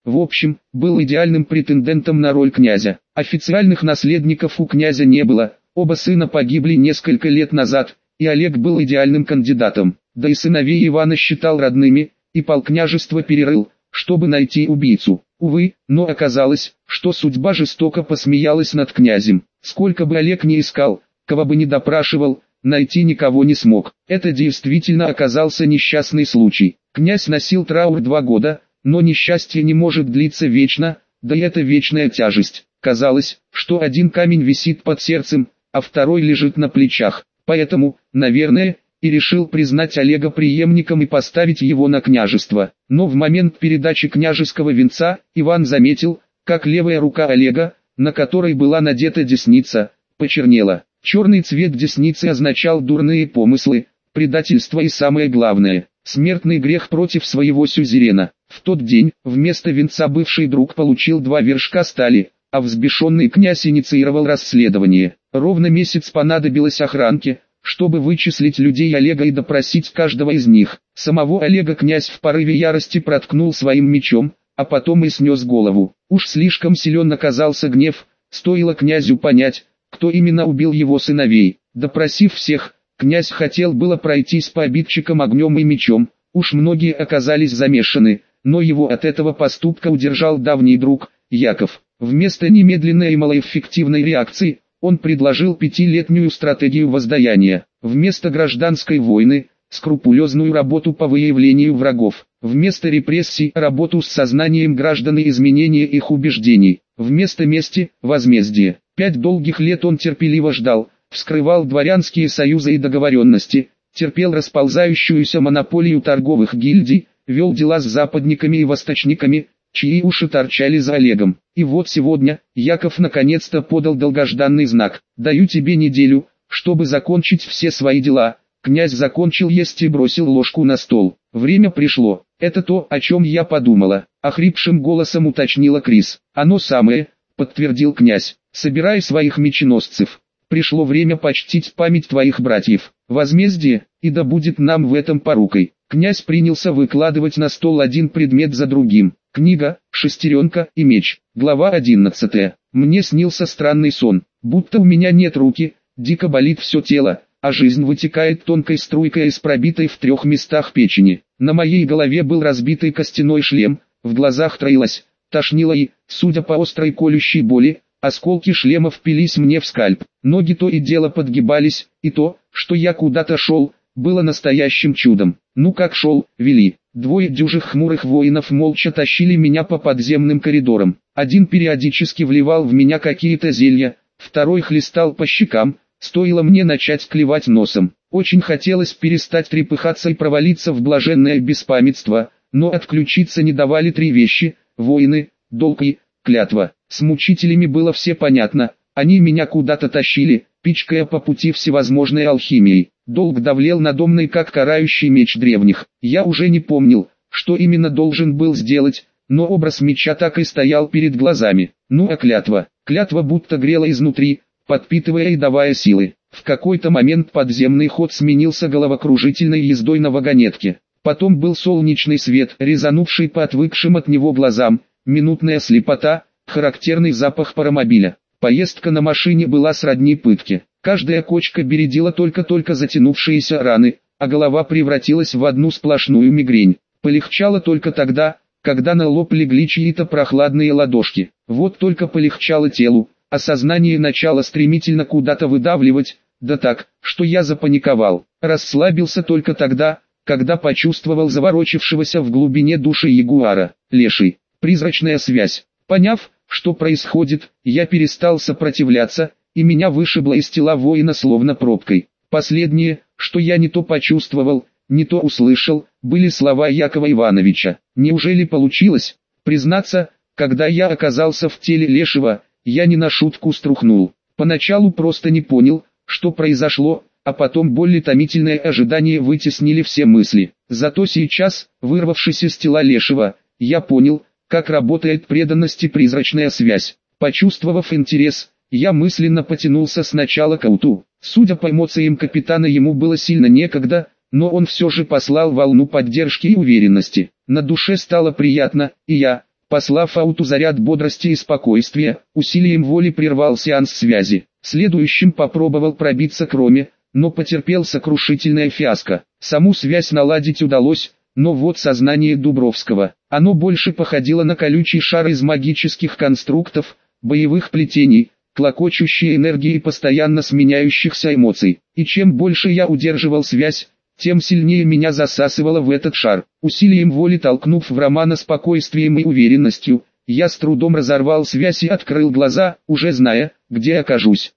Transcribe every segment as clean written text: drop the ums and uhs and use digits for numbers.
В общем, был идеальным претендентом на роль князя. Официальных наследников у князя не было, оба сына погибли несколько лет назад, и Олег был идеальным кандидатом. Да и сыновей Ивана считал родными, и полкняжество перерыл, чтобы найти убийцу. Увы, но оказалось, что судьба жестоко посмеялась над князем. Сколько бы Олег ни искал, кого бы ни допрашивал, найти никого не смог. Это действительно оказался несчастный случай. Князь носил траур 2 года, но несчастье не может длиться вечно, да и это вечная тяжесть. Казалось, что один камень висит под сердцем, а второй лежит на плечах. Поэтому, наверное, и решил признать Олега преемником и поставить его на княжество. Но в момент передачи княжеского венца, Иван заметил, как левая рука Олега, на которой была надета десница, почернела. Черный цвет десницы означал дурные помыслы, предательство и самое главное, смертный грех против своего сюзерена. В тот день, вместо венца бывший друг получил 2 вершка стали, а взбешенный князь инициировал расследование. Ровно месяц понадобилось охранке, чтобы вычислить людей Олега и допросить каждого из них. Самого Олега князь в порыве ярости проткнул своим мечом, а потом и снес голову. Уж слишком силен оказался гнев, стоило князю понять, кто именно убил его сыновей. Допросив всех, князь хотел было пройтись по обидчикам огнем и мечом, уж многие оказались замешаны, но его от этого поступка удержал давний друг, Яков. Вместо немедленной и малоэффективной реакции, он предложил 5-летнюю стратегию воздаяния. Вместо гражданской войны, скрупулезную работу по выявлению врагов. Вместо репрессий, работу с сознанием граждан и изменение их убеждений. Вместо мести, возмездие. 5 долгих лет он терпеливо ждал, вскрывал дворянские союзы и договоренности, терпел расползающуюся монополию торговых гильдий, вел дела с западниками и восточниками, чьи уши торчали за Олегом. И вот сегодня, Яков наконец-то подал долгожданный знак. «Даю тебе неделю, чтобы закончить все свои дела». Князь закончил есть и бросил ложку на стол. «Время пришло. Это то, о чем я подумала», — охрипшим голосом уточнила Крис. «Оно самое», — подтвердил князь. «Собирай своих меченосцев. Пришло время почтить память твоих братьев. Возмездие, и да будет нам в этом порукой». Князь принялся выкладывать на стол один предмет за другим. Книга, шестеренка и меч. Глава 11. Мне снился странный сон, будто у меня нет руки, дико болит все тело, а жизнь вытекает тонкой струйкой из пробитой в 3 местах печени. На моей голове был разбитый костяной шлем, в глазах троилось, тошнило и, судя по острой колющей боли, осколки шлема впились мне в скальп. Ноги то и дело подгибались, и то, что я куда-то шел, было настоящим чудом. Ну как шел, вели. 2 дюжих хмурых воинов молча тащили меня по подземным коридорам. Один периодически вливал в меня какие-то зелья, второй хлестал по щекам, стоило мне начать клевать носом. Очень хотелось перестать трепыхаться и провалиться в блаженное беспамятство, но отключиться не давали 3 вещи: воины, долг и клятва. С мучителями было все понятно, они меня куда-то тащили, пичкая по пути всевозможной алхимией. Долг давлел надо мной как карающий меч древних. Я уже не помнил, что именно должен был сделать, но образ меча так и стоял перед глазами. Ну а клятва? Клятва будто грела изнутри, подпитывая и давая силы. В какой-то момент подземный ход сменился головокружительной ездой на вагонетке. Потом был солнечный свет, резанувший по отвыкшим от него глазам, минутная слепота, характерный запах паромобиля. Поездка на машине была сродни пытке. Каждая кочка бередила только-только затянувшиеся раны, а голова превратилась в одну сплошную мигрень. Полегчало только тогда, когда на лоб легли чьи-то прохладные ладошки. Вот только полегчало телу, а сознание начало стремительно куда-то выдавливать, да так, что я запаниковал. Расслабился только тогда, когда почувствовал заворочившегося в глубине души ягуара. Леший. Призрачная связь. Поняв, что происходит, я перестал сопротивляться, и меня вышибло из тела воина словно пробкой. Последнее, что я не то почувствовал, не то услышал, были слова Якова Ивановича. Неужели получилось? Признаться, когда я оказался в теле Лешего, я не на шутку струхнул. Поначалу просто не понял, что произошло, а потом боль и томительное ожидание вытеснили все мысли. Зато сейчас, вырвавшись из тела Лешего, я понял, как работает преданность и призрачная связь. Почувствовав интерес, я мысленно потянулся сначала к Ауту. Судя по эмоциям капитана, ему было сильно некогда, но он все же послал волну поддержки и уверенности. На душе стало приятно, и я, Послав ауту заряд бодрости и спокойствия, усилием воли прервал сеанс связи. Следующим попробовал пробиться к Роме, но потерпел сокрушительное фиаско. Саму связь наладить удалось, но вот сознание Дубровского. Оно больше походило на колючий шар из магических конструктов, боевых плетений, клокочущей энергии и постоянно сменяющихся эмоций. И чем больше я удерживал связь, тем сильнее меня засасывало в этот шар. Усилием воли толкнув в Романа спокойствием и уверенностью, я с трудом разорвал связь и открыл глаза, уже зная, где окажусь.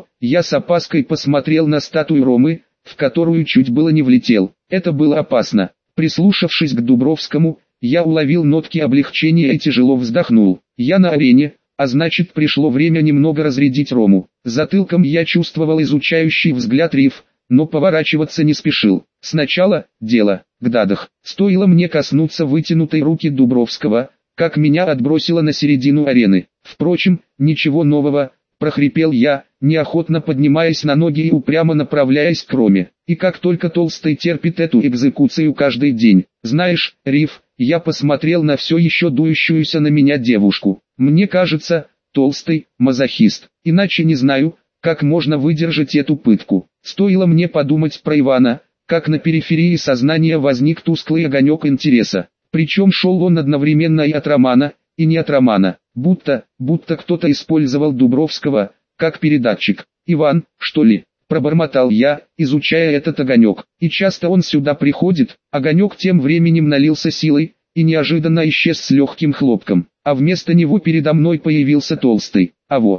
Я с опаской посмотрел на статую Ромы, в которую чуть было не влетел. Это было опасно. Прислушавшись к Дубровскому, я уловил нотки облегчения и тяжело вздохнул. Я на арене, а значит пришло время немного разрядить Рому. Затылком я чувствовал изучающий взгляд Риф, но поворачиваться не спешил. Сначала дело к дадах. Стоило мне коснуться вытянутой руки Дубровского, как меня отбросило на середину арены. Впрочем, ничего нового, прохрипел я, неохотно поднимаясь на ноги и упрямо направляясь к Роме. И как только Толстый терпит эту экзекуцию каждый день. Знаешь, Риф, я посмотрел на все еще дующуюся на меня девушку. Мне кажется, Толстый – мазохист. Иначе не знаю, как можно выдержать эту пытку. Стоило мне подумать про Ивана, как на периферии сознания возник тусклый огонек интереса. Причем шел он одновременно и от Романа, и не от Романа. Будто кто-то использовал Дубровского, как передатчик. «Иван, что ли?» – пробормотал я, изучая этот огонек. «И часто он сюда приходит?» Огонек тем временем налился силой, и неожиданно исчез с легким хлопком. А вместо него передо мной появился Толстый.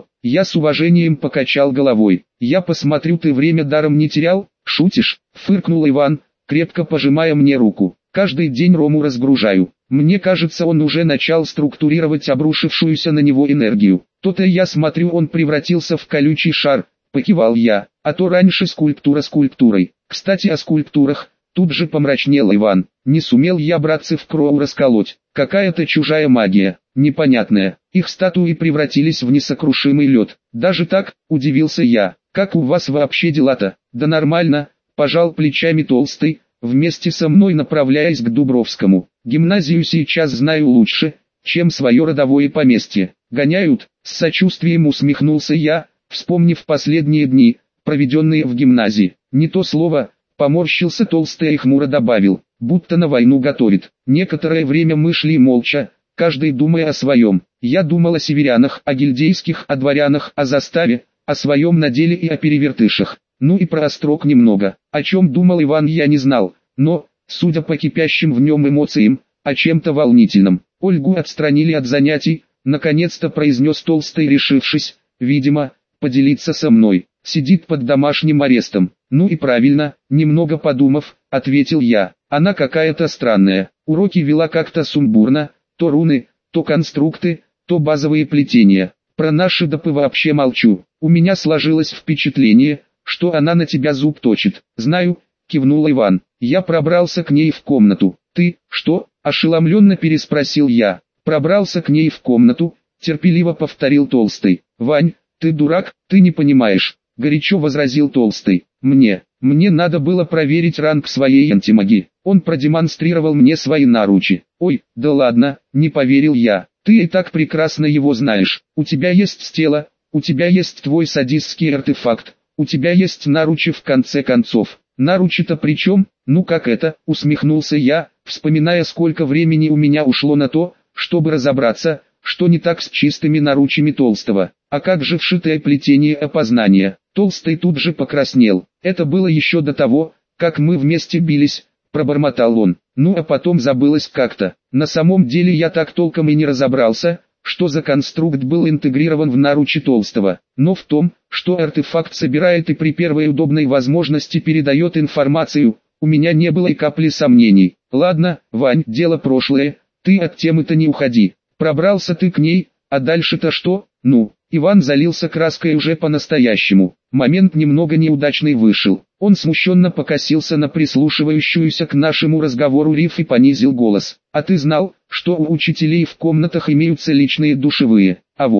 Я с уважением покачал головой. «Я посмотрю, ты время даром не терял?» «Шутишь?» – фыркнул Иван, крепко пожимая мне руку. «Каждый день Рому разгружаю. Мне кажется, он уже начал структурировать обрушившуюся на него энергию. То-то я смотрю, он превратился в колючий шар», – покивал я. «А то раньше скульптура скульптурой. Кстати, о скульптурах». Тут же помрачнел Иван. «Не сумел я братцев Кроу расколоть. Какая-то чужая магия, непонятная. Их статуи превратились в несокрушимый лед». «Даже так?» – удивился я. «Как у вас вообще дела-то?» «Да нормально», – пожал плечами Толстый, вместе со мной направляясь к Дубровскому. «Гимназию сейчас знаю лучше, чем свое родовое поместье. Гоняют?» – с сочувствием усмехнулся я, вспомнив последние дни, проведенные в гимназии. «Не то слово», – поморщился Толстый и хмуро добавил, будто на войну готовит. Некоторое время мы шли молча, каждый думая о своем. Я думал о северянах, о гильдейских, о дворянах, о заставе, о своем наделе и о перевертышах. Ну и про острог немного. О чем думал Иван, я не знал, но, судя по кипящим в нем эмоциям, о чем-то волнительном. Ольгу отстранили от занятий, наконец-то произнес Толстый, решившись, видимо, поделиться со мной. Сидит под домашним арестом. Ну и правильно, немного подумав, ответил я. Она какая-то странная. Уроки вела как-то сумбурно, то руны, то конструкты, то базовые плетения. Про наши допы вообще молчу. У меня сложилось впечатление, что она на тебя зуб точит. Знаю, кивнул Иван. Я пробрался к ней в комнату. Ты, что? Ошеломленно переспросил я. Пробрался к ней в комнату, терпеливо повторил Толстый. Вань, ты дурак, ты не понимаешь, горячо возразил Толстый. Мне надо было проверить ранг своей антимаги. Он продемонстрировал мне свои наручи. Ой, да ладно, не поверил я. Ты и так прекрасно его знаешь. У тебя есть стела, у тебя есть твой садистский артефакт, у тебя есть наручи в конце концов. Наручи-то при чем? Ну как это, усмехнулся я, вспоминая, сколько времени у меня ушло на то, чтобы разобраться, что не так с чистыми наручами Толстого. А как же вшитое плетение опознания? Толстый тут же покраснел. Это было еще до того, как мы вместе бились, пробормотал он. Ну а потом забылось как-то. На самом деле я так толком и не разобрался, что за конструкт был интегрирован в наручи Толстого. Но в том, что артефакт собирает и при первой удобной возможности передает информацию, у меня не было и капли сомнений. Ладно, Вань, дело прошлое, ты от темы-то не уходи. Пробрался ты к ней, а дальше-то что? Ну, Иван залился краской уже по-настоящему. Момент немного неудачный вышел. Он смущенно покосился на прислушивающуюся к нашему разговору Риф и понизил голос. А ты знал, что у учителей в комнатах имеются личные душевые?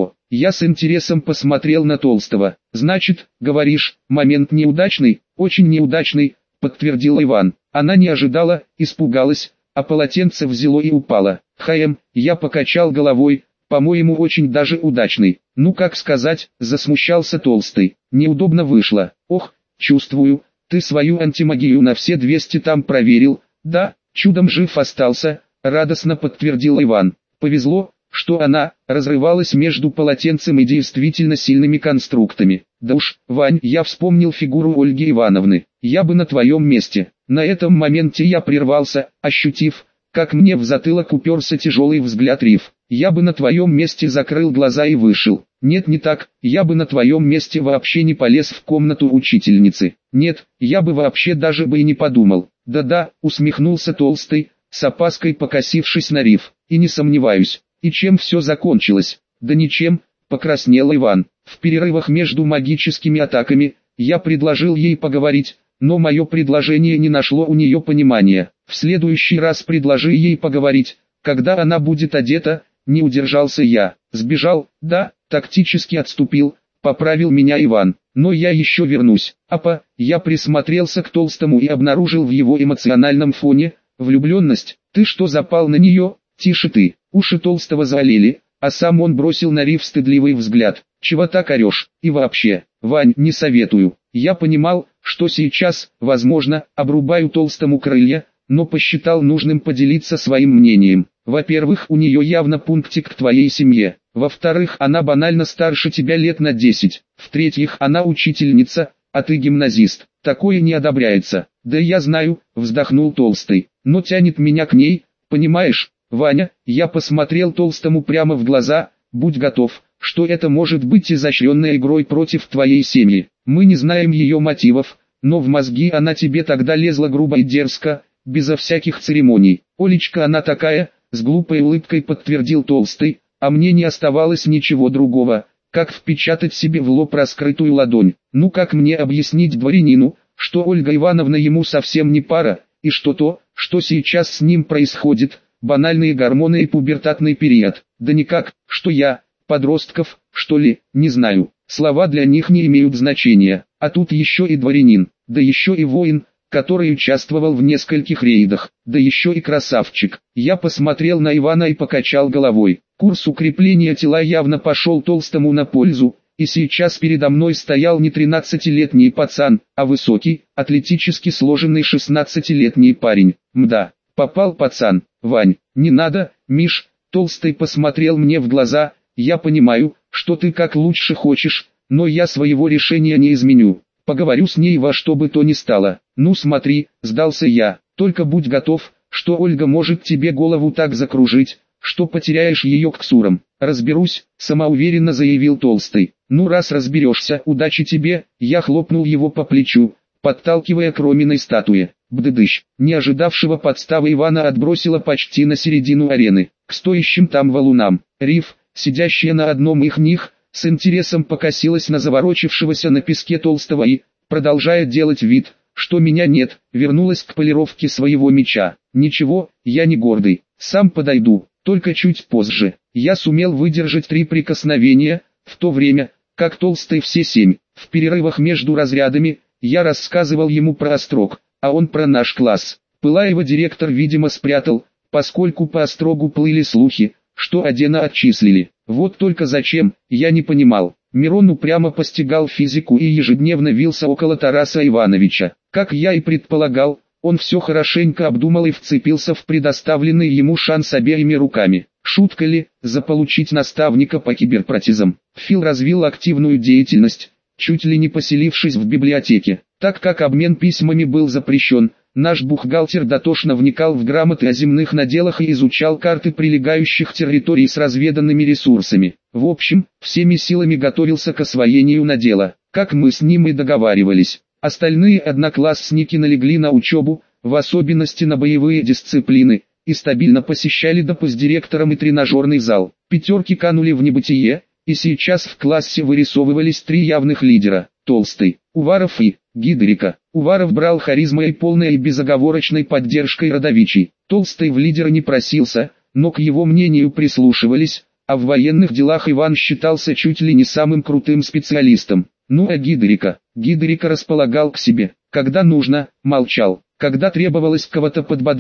Я с интересом посмотрел на Толстого. Значит, говоришь, момент неудачный? Очень неудачный, подтвердил Иван. Она не ожидала, испугалась, а полотенце взяло и упало. Я покачал головой, по-моему очень даже удачный. Ну как сказать, засмущался Толстый. Неудобно вышло. Ох, чувствую, ты свою антимагию на все 200 там проверил. Да, чудом жив остался, радостно подтвердил Иван. Повезло, что она разрывалась между полотенцем и действительно сильными конструктами. Да уж, Вань, я вспомнил фигуру Ольги Ивановны. Я бы на твоем месте. На этом моменте я прервался, ощутив, как мне в затылок уперся тяжелый взгляд Риф. Я бы на твоем месте закрыл глаза и вышел. Нет, не так, я бы на твоем месте вообще не полез в комнату учительницы. Нет, я бы вообще даже бы и не подумал. Да-да, усмехнулся Толстый, с опаской покосившись на Риф. И не сомневаюсь. И чем все закончилось? Да ничем, покраснел Иван. В перерывах между магическими атаками, я предложил ей поговорить, но мое предложение не нашло у нее понимания. В следующий раз предложи ей поговорить, когда она будет одета, не удержался я. Сбежал, да, тактически отступил, поправил меня Иван. Но я еще вернусь. Я присмотрелся к Толстому и обнаружил в его эмоциональном фоне влюбленность. Ты что, запал на нее? Тише ты. Уши Толстого залили, а сам он бросил на Риф стыдливый взгляд. Чего так орешь? И вообще, Вань, не советую. Я понимал, что сейчас, возможно, обрубаю Толстому крылья, но посчитал нужным поделиться своим мнением. Во-первых, у нее явно пунктик к твоей семье. Во-вторых, она банально старше тебя лет на 10. В-третьих, она учительница, а ты гимназист. Такое не одобряется. Да я знаю, вздохнул Толстый, но тянет меня к ней, понимаешь? Ваня, я посмотрел Толстому прямо в глаза, будь готов, что это может быть изощренной игрой против твоей семьи. Мы не знаем ее мотивов, но в мозги она тебе тогда лезла грубо и дерзко, безо всяких церемоний. Олечка она такая, с глупой улыбкой подтвердил Толстый, а мне не оставалось ничего другого, как впечатать себе в лоб раскрытую ладонь. Ну как мне объяснить дворянину, что Ольга Ивановна ему совсем не пара, и что то, что сейчас с ним происходит, банальные гормоны и пубертатный период. Да никак, что я, подростков, что ли, не знаю. Слова для них не имеют значения. А тут еще и дворянин, да еще и воин, который участвовал в нескольких рейдах, да еще и красавчик. Я посмотрел на Ивана и покачал головой. Курс укрепления тела явно пошел Толстому на пользу, и сейчас передо мной стоял не 13-летний пацан, а высокий, атлетически сложенный 16-летний парень. Мда, попал пацан. Вань, не надо, Миш, Толстый посмотрел мне в глаза, я понимаю, что ты как лучше хочешь, но я своего решения не изменю. Поговорю с ней во что бы то ни стало. Ну смотри, сдался я, только будь готов, что Ольга может тебе голову так закружить, что потеряешь ее к ксурам. Разберусь, самоуверенно заявил Толстый. Ну раз разберешься, удачи тебе, я хлопнул его по плечу, подталкивая к Роминой статуе. Бдыдыщ, не ожидавшего подставы Ивана отбросило почти на середину арены, к стоящим там валунам. Риф, сидящая на одном их них, с интересом покосилась на заворочившегося на песке Толстого и, продолжая делать вид, что меня нет, вернулась к полировке своего меча. Ничего, я не гордый, сам подойду, только чуть позже. Я сумел выдержать 3 прикосновения, в то время, как Толстый все 7. В перерывах между разрядами, я рассказывал ему про Острог, а он про наш класс. Пылаева директор видимо спрятал, поскольку по Острогу плыли слухи, что Адена отчислили. Вот только зачем, я не понимал. Мирон упрямо постигал физику и ежедневно вился около Тараса Ивановича. Как я и предполагал, он все хорошенько обдумал и вцепился в предоставленный ему шанс обеими руками. Шутка ли, заполучить наставника по киберпротезам? Фил развил активную деятельность, чуть ли не поселившись в библиотеке. Так как обмен письмами был запрещен, наш бухгалтер дотошно вникал в грамоты о земных наделах и изучал карты прилегающих территорий с разведанными ресурсами. В общем, всеми силами готовился к освоению надела, как мы с ним и договаривались. Остальные одноклассники налегли на учебу, в особенности на боевые дисциплины, и стабильно посещали допы с директором и тренажерный зал. Пятерки канули в небытие, и сейчас в классе вырисовывались 3 явных лидера: Толстый, Уваров и Гидерика. Уваров брал харизмой и полной и безоговорочной поддержкой родовичей. Толстый в лидера не просился, но к его мнению прислушивались, а в военных делах Иван считался чуть ли не самым крутым специалистом. Ну а Гидерика? Гидерика располагал к себе. Когда нужно, молчал. Когда требовалось кого-то подбодрить,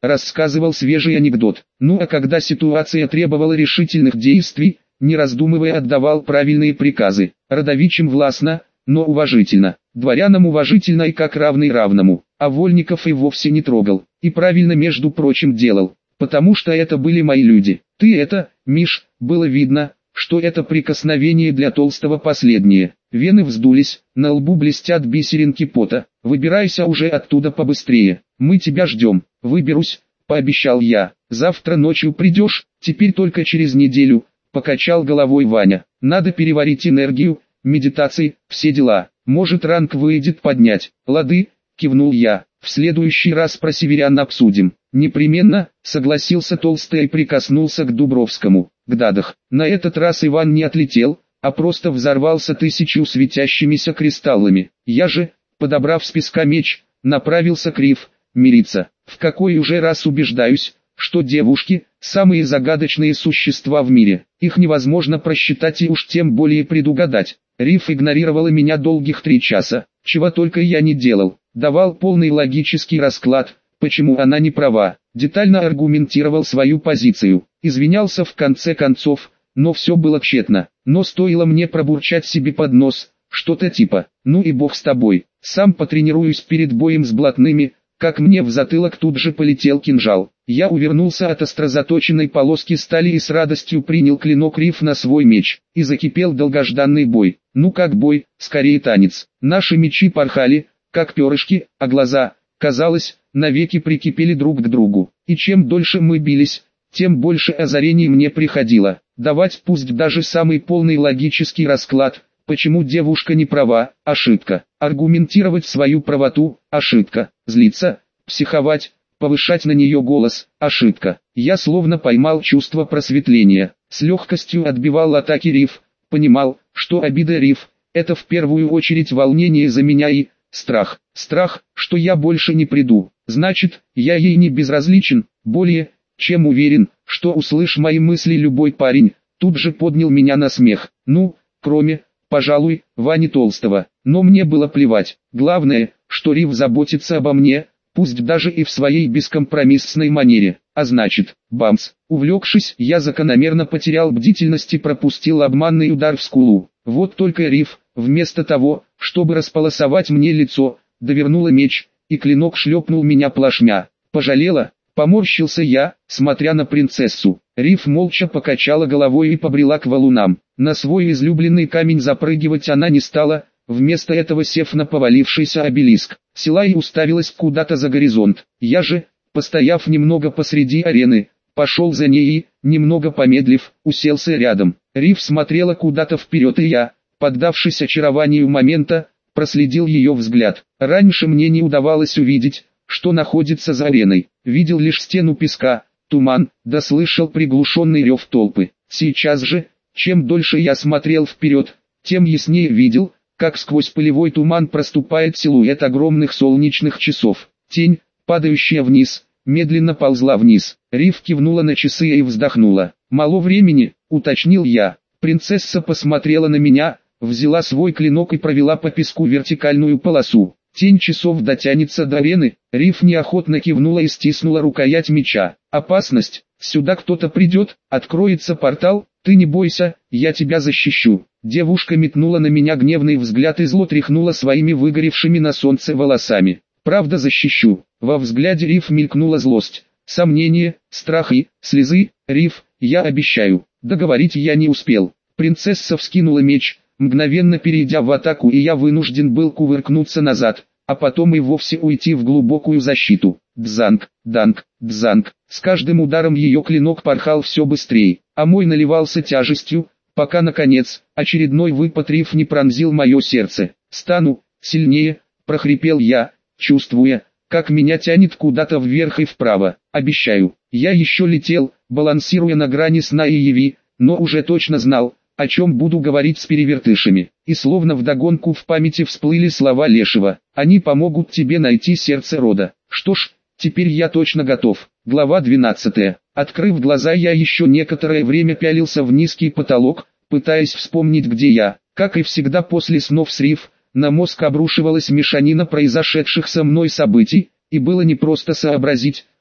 рассказывал свежий анекдот. Ну а когда ситуация требовала решительных действий, не раздумывая отдавал правильные приказы. Родовичам властно, но уважительно, дворянам уважительно и как равный равному, а вольников и вовсе не трогал. И правильно, между прочим, делал, потому что это были мои люди. Ты это, Миш, было видно, что это прикосновение для Толстого последнее. Вены вздулись, на лбу блестят бисеринки пота. Выбирайся уже оттуда побыстрее, мы тебя ждем. Выберусь, пообещал я. Завтра ночью придешь, теперь только через неделю, покачал головой Ваня. Надо переварить энергию, медитации, все дела. Может, ранг выйдет поднять. Лады, кивнул я. В следующий раз про северян обсудим. Непременно, согласился Толстый и прикоснулся к Дубровскому. Гдадах. На этот раз Иван не отлетел, а просто взорвался 1000 светящимися кристаллами. Я же, подобрав с песка меч, направился к Риф, мириться. В какой уже раз убеждаюсь, что девушки – самые загадочные существа в мире. Их невозможно просчитать и уж тем более предугадать. Риф игнорировала меня долгих 3 часа, чего только я не делал. Давал полный логический расклад, почему она не права. Детально аргументировал свою позицию. Извинялся в конце концов, но все было тщетно. Но стоило мне пробурчать себе под нос, что-то типа «ну и бог с тобой, сам потренируюсь перед боем с блатными», как мне в затылок тут же полетел кинжал. Я увернулся от острозаточенной полоски стали и с радостью принял клинок Риф на свой меч. И закипел долгожданный бой. Ну как бой, скорее танец. Наши мечи порхали, как перышки, а глаза, казалось, навеки прикипели друг к другу. И чем дольше мы бились, тем больше озарений мне приходило. Давать пусть даже самый полный логический расклад, почему девушка не права, ошибка. Аргументировать свою правоту, ошибка. Злиться, психовать, повышать на нее голос, ошибка. Я словно поймал чувство просветления, с легкостью отбивал атаки Риф, понимал, что обида Риф – это в первую очередь волнение за меня и страх. Страх, что я больше не приду. Значит, я ей не безразличен, более чем уверен, что услышь мои мысли любой парень, тут же поднял меня на смех. Ну, кроме, пожалуй, Вани Толстого. Но мне было плевать. Главное, что Риф заботится обо мне, пусть даже и в своей бескомпромиссной манере. А значит, бамс. Увлекшись, я закономерно потерял бдительность и пропустил обманный удар в скулу. Вот только Риф, вместо того, чтобы располосовать мне лицо, довернула меч, и клинок шлепнул меня плашмя. Пожалела, поморщился я, смотря на принцессу. Риф молча покачала головой и побрела к валунам. На свой излюбленный камень запрыгивать она не стала, вместо этого сев на повалившийся обелиск, села и уставилась куда-то за горизонт. Я же, постояв немного посреди арены, пошел за ней и, немного помедлив, уселся рядом. Риф смотрела куда-то вперед, и я, поддавшись очарованию момента, проследил ее взгляд. Раньше мне не удавалось увидеть, что находится за ареной. Видел лишь стену песка, туман, да слышал приглушенный рев толпы. Сейчас же, чем дольше я смотрел вперед, тем яснее видел, как сквозь пылевой туман проступает силуэт огромных солнечных часов. Тень, падающая вниз, медленно ползла вниз. Риф кивнула на часы и вздохнула. «Мало времени», — уточнил я. Принцесса посмотрела на меня, взяла свой клинок и провела по песку вертикальную полосу. Тень часов дотянется до арены. Риф неохотно кивнула и стиснула рукоять меча. «Опасность! Сюда кто-то придет, откроется портал, ты не бойся, я тебя защищу». Девушка метнула на меня гневный взгляд и зло тряхнула своими выгоревшими на солнце волосами. «Правда защищу». Во взгляде Риф мелькнула злость, сомнение, страх и слезы. «Риф, я обещаю». Договорить я не успел. Принцесса вскинула меч, мгновенно перейдя в атаку, и я вынужден был кувыркнуться назад, а потом и вовсе уйти в глубокую защиту. Дзанг, данг, дзанг. С каждым ударом ее клинок порхал все быстрее, а мой наливался тяжестью, пока наконец, очередной выпад Риф не пронзил мое сердце. «Стану сильнее», — прохрипел я, чувствуя, как меня тянет куда-то вверх и вправо. «Обещаю». Я еще летел, балансируя на грани сна и яви, но уже точно знал, о чем буду говорить с перевертышами. И словно вдогонку в памяти всплыли слова Лешего: «Они помогут тебе найти сердце рода». Что ж, теперь я точно готов. Глава 12. Открыв глаза, я еще некоторое время пялился в низкий потолок, пытаясь вспомнить, где я. Как и всегда после снов с Риф, на мозг обрушивалась мешанина произошедших со мной событий, и было непросто сообразить,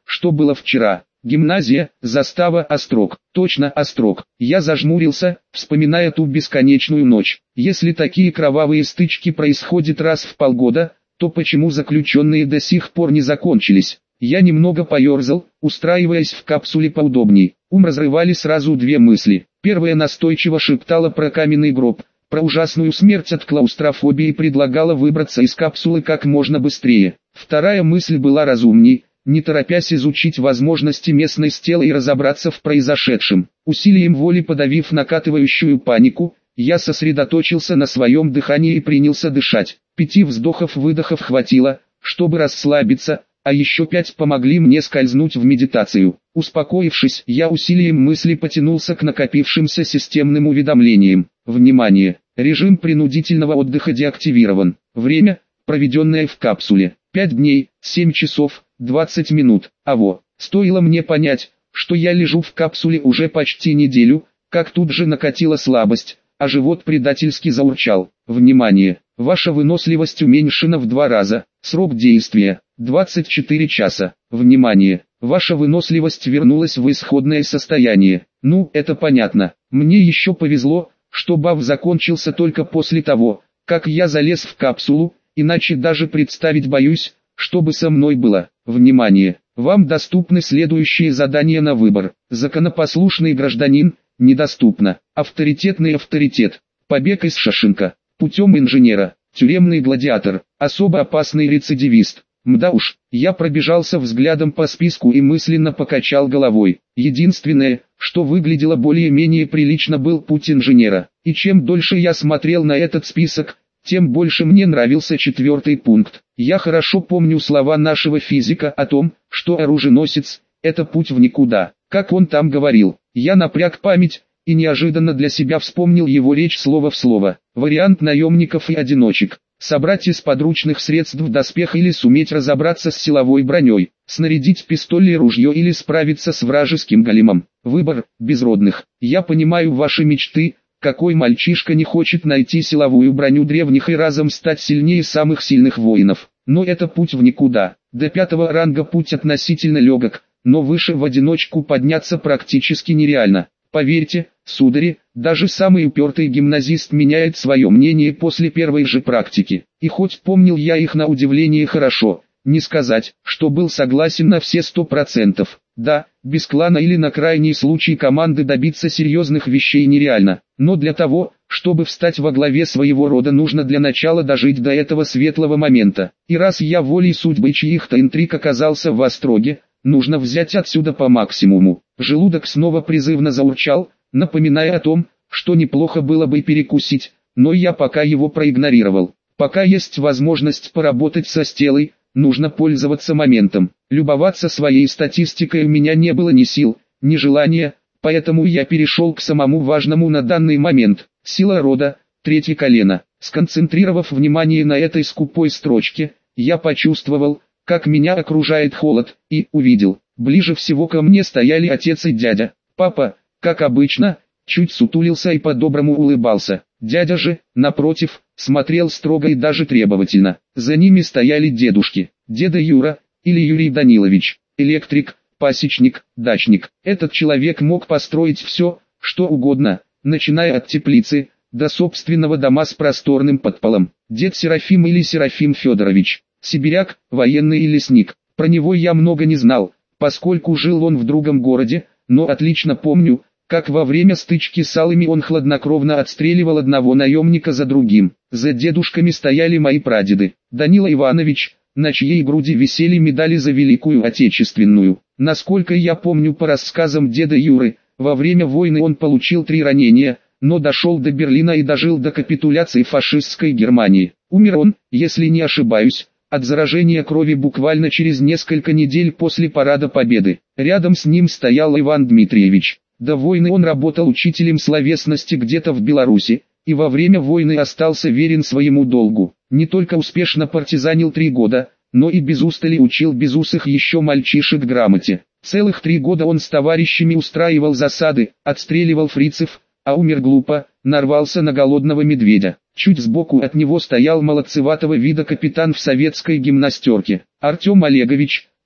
что было вчера. Гимназия, застава, Острог. Точно, Острог. Я зажмурился, вспоминая ту бесконечную ночь. Если такие кровавые стычки происходят раз в полгода, то почему заключенные до сих пор не закончились? Я немного поерзал, устраиваясь в капсуле поудобней. Ум разрывали сразу две мысли. Первая настойчиво шептала про каменный гроб, про ужасную смерть от клаустрофобии и предлагала выбраться из капсулы как можно быстрее. Вторая мысль была разумней. Не торопясь изучить возможности местной стелы и разобраться в произошедшем, усилием воли подавив накатывающую панику, я сосредоточился на своем дыхании и принялся дышать. 5 вздохов-выдохов хватило, чтобы расслабиться, а еще 5 помогли мне скользнуть в медитацию. Успокоившись, я усилием мысли потянулся к накопившимся системным уведомлениям. Внимание! Режим принудительного отдыха деактивирован. Время, проведенное в капсуле, 5 дней, 7 часов, 20 минут. Стоило мне понять, что я лежу в капсуле уже почти неделю, как тут же накатила слабость, а живот предательски заурчал. Внимание! Ваша выносливость уменьшена в 2 раза. Срок действия – 24 часа. Внимание! Ваша выносливость вернулась в исходное состояние. Ну, это понятно. Мне еще повезло, что баф закончился только после того, как я залез в капсулу, иначе даже представить боюсь, что бы со мной было. Внимание! Вам доступны следующие задания на выбор. Законопослушный гражданин – недоступно. Авторитетный авторитет. Побег из Шашинка. Путем инженера. Тюремный гладиатор. Особо опасный рецидивист. Мда уж, я пробежался взглядом по списку и мысленно покачал головой. Единственное, что выглядело более-менее прилично, был путь инженера. И чем дольше я смотрел на этот список, тем больше мне нравился 4-й пункт. Я хорошо помню слова нашего физика о том, что оруженосец – это путь в никуда. Как он там говорил, я напряг память и неожиданно для себя вспомнил его речь слово в слово. Вариант наемников и одиночек. Собрать из подручных средств доспех или суметь разобраться с силовой броней, снарядить пистоль и ружье или справиться с вражеским големом. Выбор безродных. Я понимаю ваши мечты. Какой мальчишка не хочет найти силовую броню древних и разом стать сильнее самых сильных воинов? Но это путь в никуда. До 5-го ранга путь относительно легок, но выше в одиночку подняться практически нереально. Поверьте, судари, даже самый упертый гимназист меняет свое мнение после первой же практики. И хоть помнил я их на удивление хорошо, не сказать, что был согласен на все 100%. Да, без клана или на крайний случай команды добиться серьезных вещей нереально. Но для того, чтобы встать во главе своего рода, нужно для начала дожить до этого светлого момента. И раз я волей судьбы чьих-то интриг оказался в Остроге, нужно взять отсюда по максимуму. Желудок снова призывно заурчал, напоминая о том, что неплохо было бы перекусить, но я пока его проигнорировал. Пока есть возможность поработать со стелой, нужно пользоваться моментом. Любоваться своей статистикой у меня не было ни сил, ни желания, поэтому я перешел к самому важному на данный момент. Сила рода, 3 колено. Сконцентрировав внимание на этой скупой строчке, я почувствовал, как меня окружает холод, и увидел. Ближе всего ко мне стояли отец и дядя. Папа, как обычно, чуть сутулился и по-доброму улыбался. Дядя же, напротив, смотрел строго и даже требовательно. За ними стояли дедушки. Деда Юра, или Юрий Данилович, электрик, пасечник, дачник. Этот человек мог построить все, что угодно, начиная от теплицы, до собственного дома с просторным подполом. Дед Серафим или Серафим Федорович, сибиряк, военный и лесник. Про него я много не знал, поскольку жил он в другом городе, но отлично помню, как во время стычки с алыми он хладнокровно отстреливал одного наемника за другим. За дедушками стояли мои прадеды. Данила Иванович, на чьей груди висели медали за Великую Отечественную. Насколько я помню по рассказам деда Юры, во время войны он получил 3 ранения, но дошел до Берлина и дожил до капитуляции фашистской Германии. Умер он, если не ошибаюсь, от заражения крови буквально через несколько недель после Парада Победы. Рядом с ним стоял Иван Дмитриевич. До войны он работал учителем словесности где-то в Беларуси, и во время войны остался верен своему долгу. Не только успешно партизанил 3 года, но и без устали учил безусых еще мальчишек грамоте. Целых 3 года он с товарищами устраивал засады, отстреливал фрицев, а умер глупо, нарвался на голодного медведя. Чуть сбоку от него стоял молодцеватого вида капитан в советской гимнастерке. Артем Олегович,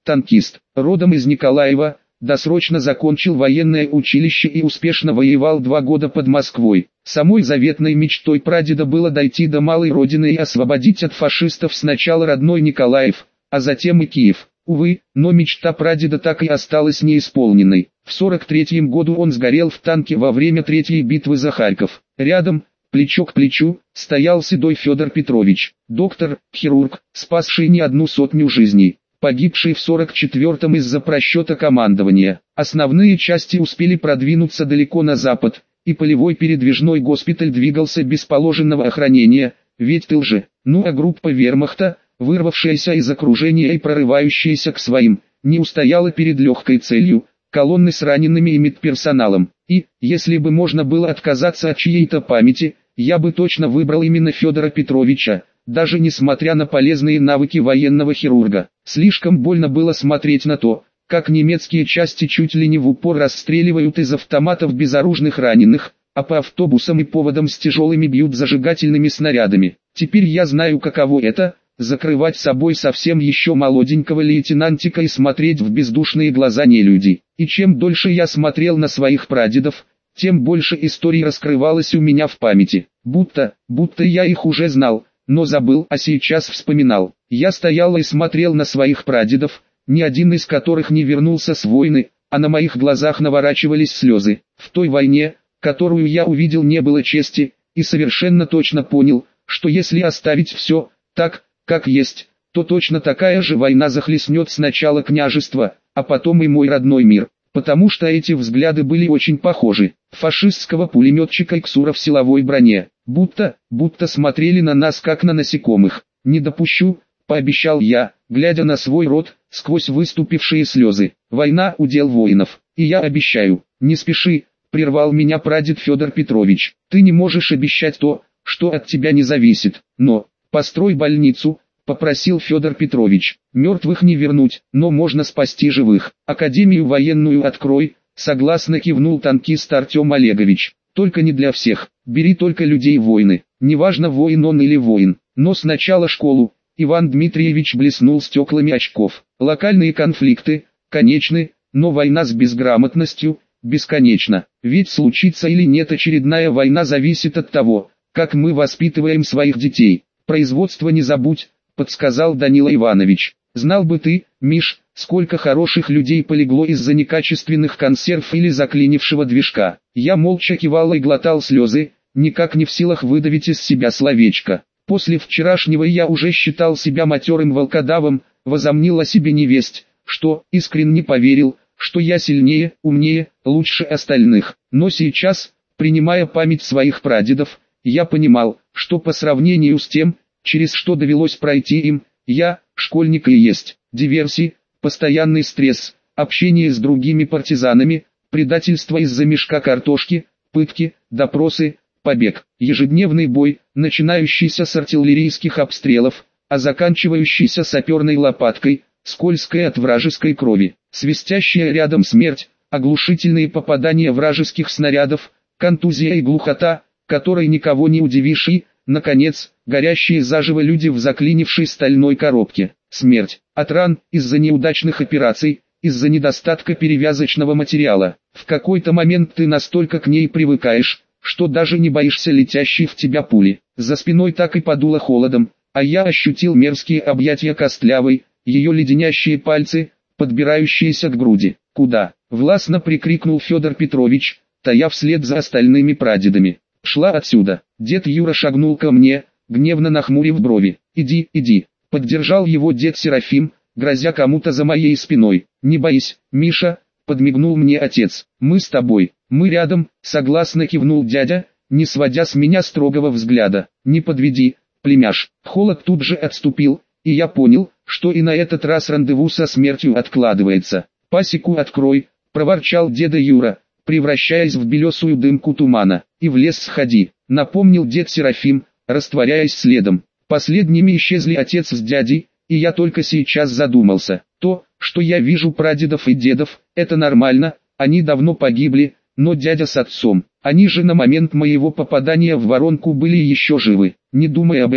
танкист, родом из Николаева, досрочно закончил военное училище и успешно воевал 2 года под Москвой. Самой заветной мечтой прадеда было дойти до малой родины и освободить от фашистов сначала родной Николаев, а затем и Киев. Увы, но мечта прадеда так и осталась неисполненной. В 43-м году он сгорел в танке во время Третьей битвы за Харьков. Рядом, плечо к плечу, стоял седой Федор Петрович, доктор, хирург, спасший не одну сотню жизней, погибший в 44-м из-за просчета командования. Основные части успели продвинуться далеко на запад, и полевой передвижной госпиталь двигался без положенного охранения, ведь тыл же. Ну а группа вермахта, вырвавшаяся из окружения и прорывающаяся к своим, не устояла перед легкой целью – колонны с ранеными и медперсоналом. И, если бы можно было отказаться от чьей-то памяти, я бы точно выбрал именно Федора Петровича, даже несмотря на полезные навыки военного хирурга. Слишком больно было смотреть на то, как немецкие части чуть ли не в упор расстреливают из автоматов безоружных раненых, а по автобусам и поводам с тяжелыми бьют зажигательными снарядами. Теперь я знаю, каково это – закрывать собой совсем еще молоденького лейтенантика и смотреть в бездушные глаза нелюдей. И чем дольше я смотрел на своих прадедов, тем больше историй раскрывалось у меня в памяти. Будто я их уже знал, но забыл, а сейчас вспоминал. Я стоял и смотрел на своих прадедов, ни один из которых не вернулся с войны, а на моих глазах наворачивались слезы. В той войне, которую я увидел, не было чести, и совершенно точно понял, что если оставить все так, как есть, то точно такая же война захлестнет сначала княжество, а потом и мой родной мир, потому что эти взгляды были очень похожи. Фашистского пулеметчика и Ксура в силовой броне, будто смотрели на нас как на насекомых. «Не допущу», — пообещал я, глядя на свой рот, сквозь выступившие слезы. «Война — удел воинов, и я обещаю». «Не спеши», — прервал меня прадед Федор Петрович. «Ты не можешь обещать то, что от тебя не зависит, но...» «Построй больницу», — попросил Федор Петрович. «Мертвых не вернуть, но можно спасти живых. Академию военную открой», — согласно кивнул танкист Артем Олегович. «Только не для всех, бери только людей-воины. Неважно, воин он или воин, но сначала школу». Иван Дмитриевич блеснул стеклами очков. «Локальные конфликты, конечны, но война с безграмотностью, бесконечна. Ведь случится или нет очередная война зависит от того, как мы воспитываем своих детей». «Производство не забудь», — подсказал Данила Иванович. «Знал бы ты, Миш, сколько хороших людей полегло из-за некачественных консерв или заклинившего движка». Я молча кивал и глотал слезы, никак не в силах выдавить из себя словечко. После вчерашнего я уже считал себя матерым волкодавом, возомнил о себе невесть, что искренне поверил, что я сильнее, умнее, лучше остальных. Но сейчас, принимая память своих прадедов, я понимал, что по сравнению с тем, через что довелось пройти им, я, школьник и есть. Диверсии, постоянный стресс, общение с другими партизанами, предательство из-за мешка картошки, пытки, допросы, побег, ежедневный бой, начинающийся с артиллерийских обстрелов, а заканчивающийся саперной лопаткой, скользкая от вражеской крови, свистящая рядом смерть, оглушительные попадания вражеских снарядов, контузия и глухота, которой никого не удивишь и, наконец, горящие заживо люди в заклинившей стальной коробке. Смерть от ран, из-за неудачных операций, из-за недостатка перевязочного материала. В какой-то момент ты настолько к ней привыкаешь, что даже не боишься летящей в тебя пули. За спиной так и подуло холодом, а я ощутил мерзкие объятия костлявой, ее леденящие пальцы, подбирающиеся к груди. «Куда?» — властно прикрикнул Федор Петрович, тая вслед за остальными прадедами. «Шла отсюда». Дед Юра шагнул ко мне, гневно нахмурив брови. «Иди», — поддержал его дед Серафим, грозя кому-то за моей спиной. «Не боись, Миша», — подмигнул мне отец. «Мы с тобой, мы рядом», — согласно кивнул дядя, не сводя с меня строгого взгляда. «Не подведи, племяш». Холод тут же отступил, и я понял, что и на этот раз рандеву со смертью откладывается. «Пасеку открой», — проворчал деда Юра, превращаясь в белесую дымку тумана. «И в лес сходи», — напомнил дед Серафим, растворяясь следом. Последними исчезли отец с дядей, и я только сейчас задумался. То, что я вижу прадедов и дедов, это нормально, они давно погибли, но дядя с отцом, они же на момент моего попадания в воронку были еще живы. Не думая об этом,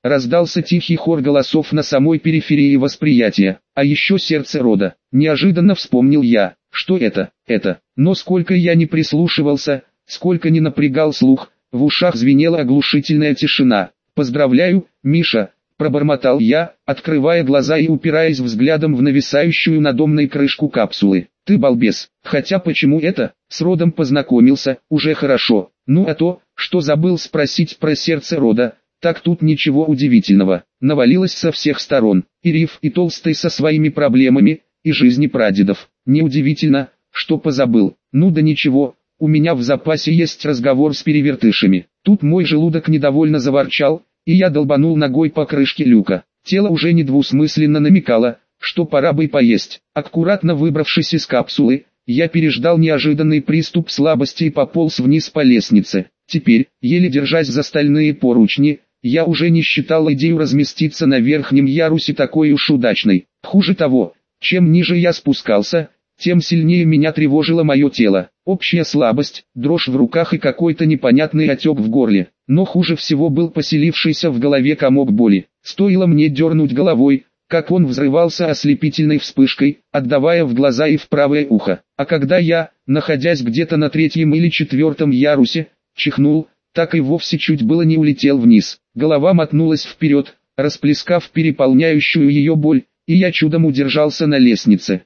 раздался тихий хор голосов на самой периферии восприятия, а еще сердце рода. Неожиданно вспомнил я, что это. Но сколько я не прислушивался, сколько не напрягал слух, в ушах звенела оглушительная тишина. «Поздравляю, Миша», — пробормотал я, открывая глаза и упираясь взглядом в нависающую надомной крышку капсулы. «Ты балбес, хотя почему это? С родом познакомился, уже хорошо. Ну а то, что забыл спросить про сердце рода, так тут ничего удивительного. Навалилось со всех сторон, и Риф, и Толстый со своими проблемами, и жизни прадедов. Неудивительно, что позабыл. Ну да ничего, у меня в запасе есть разговор с перевертышами». Тут мой желудок недовольно заворчал, и я долбанул ногой по крышке люка. Тело уже недвусмысленно намекало, что пора бы поесть. Аккуратно выбравшись из капсулы, я переждал неожиданный приступ слабости и пополз вниз по лестнице. Теперь, еле держась за стальные поручни, я уже не считал идею разместиться на верхнем ярусе такой уж удачной. Хуже того, чем ниже я спускался, тем сильнее меня тревожило мое тело. Общая слабость, дрожь в руках и какой-то непонятный отек в горле. Но хуже всего был поселившийся в голове комок боли. Стоило мне дернуть головой, как он взрывался ослепительной вспышкой, отдавая в глаза и в правое ухо. А когда я, находясь где-то на 3-м или 4-м ярусе, чихнул, так и вовсе чуть было не улетел вниз. Голова мотнулась вперед, расплескав переполняющую ее боль, и я чудом удержался на лестнице.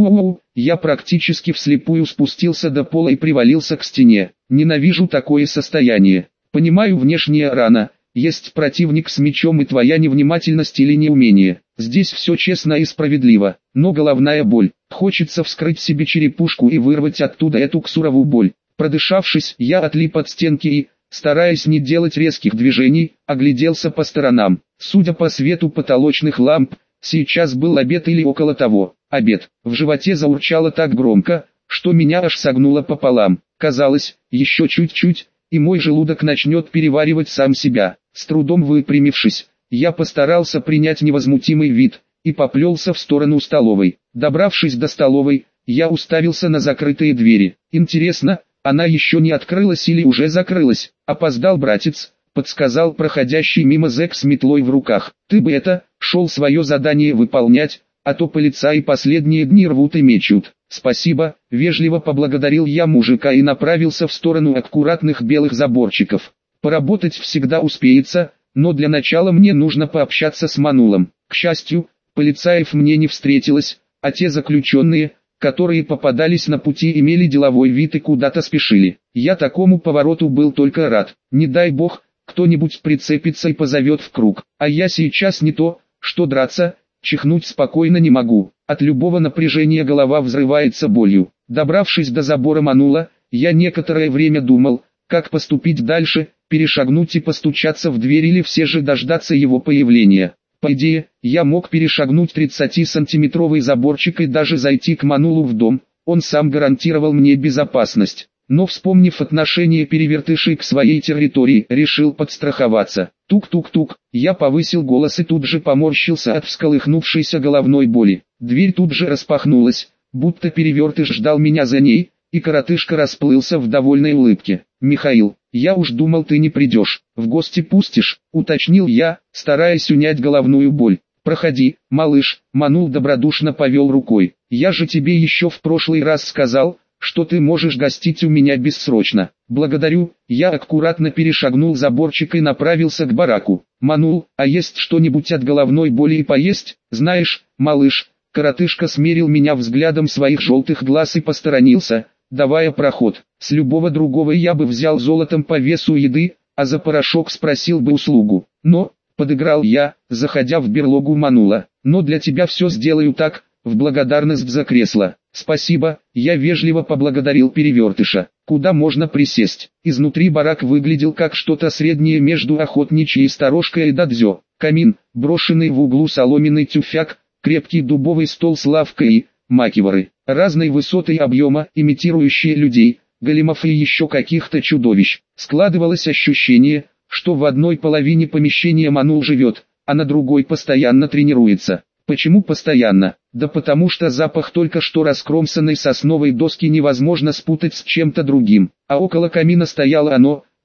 Я практически вслепую спустился до пола и привалился к стене. Ненавижу такое состояние. Понимаю, внешняя рана, есть противник с мечом и твоя невнимательность или неумение. Здесь все честно и справедливо, но головная боль. Хочется вскрыть себе черепушку и вырвать оттуда эту ксуровую боль. Продышавшись, я отлип от стенки и, стараясь не делать резких движений, огляделся по сторонам. Судя по свету потолочных ламп, сейчас был обед или около того. Обед. В животе заурчало так громко, что меня аж согнуло пополам. Казалось, еще чуть-чуть, и мой желудок начнет переваривать сам себя. С трудом выпрямившись, я постарался принять невозмутимый вид, и поплелся в сторону столовой. Добравшись до столовой, я уставился на закрытые двери. Интересно, она еще не открылась или уже закрылась? Опоздал братец, подсказал проходящий мимо зэк с метлой в руках. Ты бы шел свое задание выполнять, а то полицаи последние дни рвут и мечут. Спасибо, вежливо поблагодарил я мужика и направился в сторону аккуратных белых заборчиков. Поработать всегда успеется, но для начала мне нужно пообщаться с Манулом. К счастью, полицаев мне не встретилось, а те заключенные, которые попадались на пути, имели деловой вид и куда-то спешили. Я такому повороту был только рад. Не дай бог, кто-нибудь прицепится и позовет в круг. А я сейчас не то, что драться, чихнуть спокойно не могу. От любого напряжения голова взрывается болью. Добравшись до забора Манула, я некоторое время думал, как поступить дальше, перешагнуть и постучаться в дверь или все же дождаться его появления. По идее, я мог перешагнуть 30-сантиметровый заборчик и даже зайти к Манулу в дом, он сам гарантировал мне безопасность. Но вспомнив отношение перевертышей к своей территории, решил подстраховаться. Тук-тук-тук, я повысил голос и тут же поморщился от всколыхнувшейся головной боли. Дверь тут же распахнулась, будто перевертыш ждал меня за ней, и коротышка расплылся в довольной улыбке. «Михаил, я уж думал, ты не придешь, в гости пустишь», — уточнил я, стараясь унять головную боль. «Проходи, малыш», — Манул добродушно повел рукой. «Я же тебе еще в прошлый раз сказал, что ты можешь гостить у меня бессрочно». «Благодарю», я аккуратно перешагнул заборчик и направился к бараку. «Манул, а есть что-нибудь от головной боли и поесть?» «Знаешь, малыш», коротышка смерил меня взглядом своих желтых глаз и посторонился, давая проход. С любого другого я бы взял золотом по весу еды, а за порошок спросил бы услугу. Но, подыграл я, заходя в берлогу Манула, но для тебя все сделаю так, в благодарность за кресло. «Спасибо», я вежливо поблагодарил перевертыша. «Куда можно присесть?» Изнутри барак выглядел как что-то среднее между охотничьей сторожкой и дадзё. Камин, брошенный в углу соломенный тюфяк, крепкий дубовый стол с лавкой и макиворы, разной высоты и объема, имитирующие людей, големов и еще каких-то чудовищ. Складывалось ощущение, что в одной половине помещения Манул живет, а на другой постоянно тренируется. Почему постоянно? Да потому что запах только что раскромсанной сосновой доски невозможно спутать с чем-то другим. А около камина стояло оно,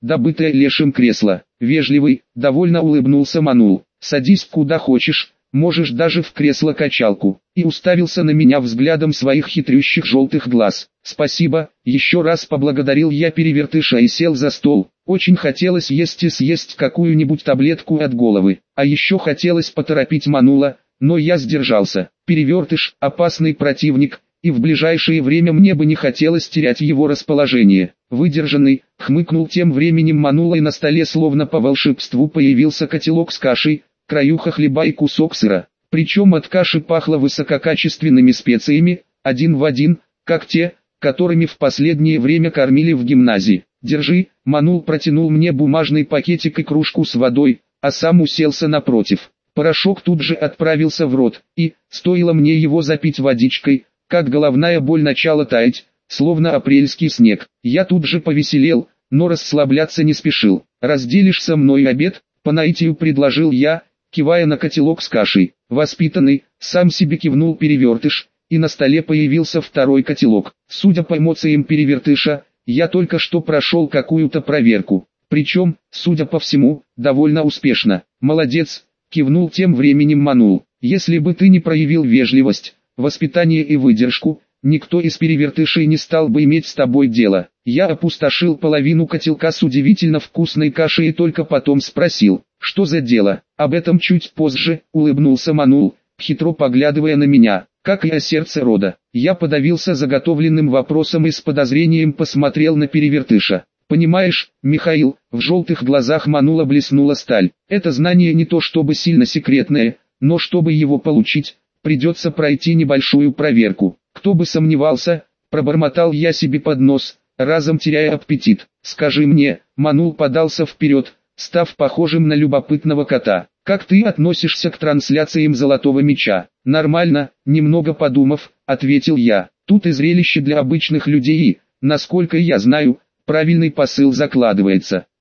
добытое лешим кресло. Вежливый, довольно улыбнулся Манул. Садись куда хочешь, можешь даже в кресло-качалку. И уставился на меня взглядом своих хитрющих желтых глаз. Спасибо, еще раз поблагодарил я перевертыша и сел за стол. Очень хотелось есть и съесть какую-нибудь таблетку от головы. А еще хотелось поторопить Манула, но я сдержался. Перевертыш – опасный противник, и в ближайшее время мне бы не хотелось терять его расположение. Выдержанный, хмыкнул тем временем Манула, и на столе словно по волшебству появился котелок с кашей, краюха хлеба и кусок сыра. Причем от каши пахло высококачественными специями, один в один, как те, которыми в последнее время кормили в гимназии. «Держи», Манул протянул мне бумажный пакетик и кружку с водой, а сам уселся напротив. Порошок тут же отправился в рот, и, стоило мне его запить водичкой, как головная боль начала таять, словно апрельский снег. Я тут же повеселел, но расслабляться не спешил. «Разделишь со мной обед?» — по наитию предложил я, кивая на котелок с кашей. Воспитанный, сам себе кивнул перевертыш, и на столе появился второй котелок. Судя по эмоциям перевертыша, я только что прошел какую-то проверку. Причем, судя по всему, довольно успешно. «Молодец», — кивнул тем временем Манул. «Если бы ты не проявил вежливость, воспитание и выдержку, никто из перевертышей не стал бы иметь с тобой дело». Я опустошил половину котелка с удивительно вкусной кашей и только потом спросил, что за дело. «Об этом чуть позже», — улыбнулся Манул, хитро поглядывая на меня, как и о сердце рода. Я подавился заготовленным вопросом и с подозрением посмотрел на перевертыша. «Понимаешь, Михаил», — в желтых глазах Манула блеснула сталь, «это знание не то чтобы сильно секретное, но чтобы его получить, придется пройти небольшую проверку». «Кто бы сомневался», — пробормотал я себе под нос, разом теряя аппетит. «Скажи мне», — Манул подался вперед, став похожим на любопытного кота, «как ты относишься к трансляциям Золотого Мяча?» «Нормально», — немного подумав, ответил я. «Тут и зрелище для обычных людей и, насколько я знаю, правильный посыл закладывается.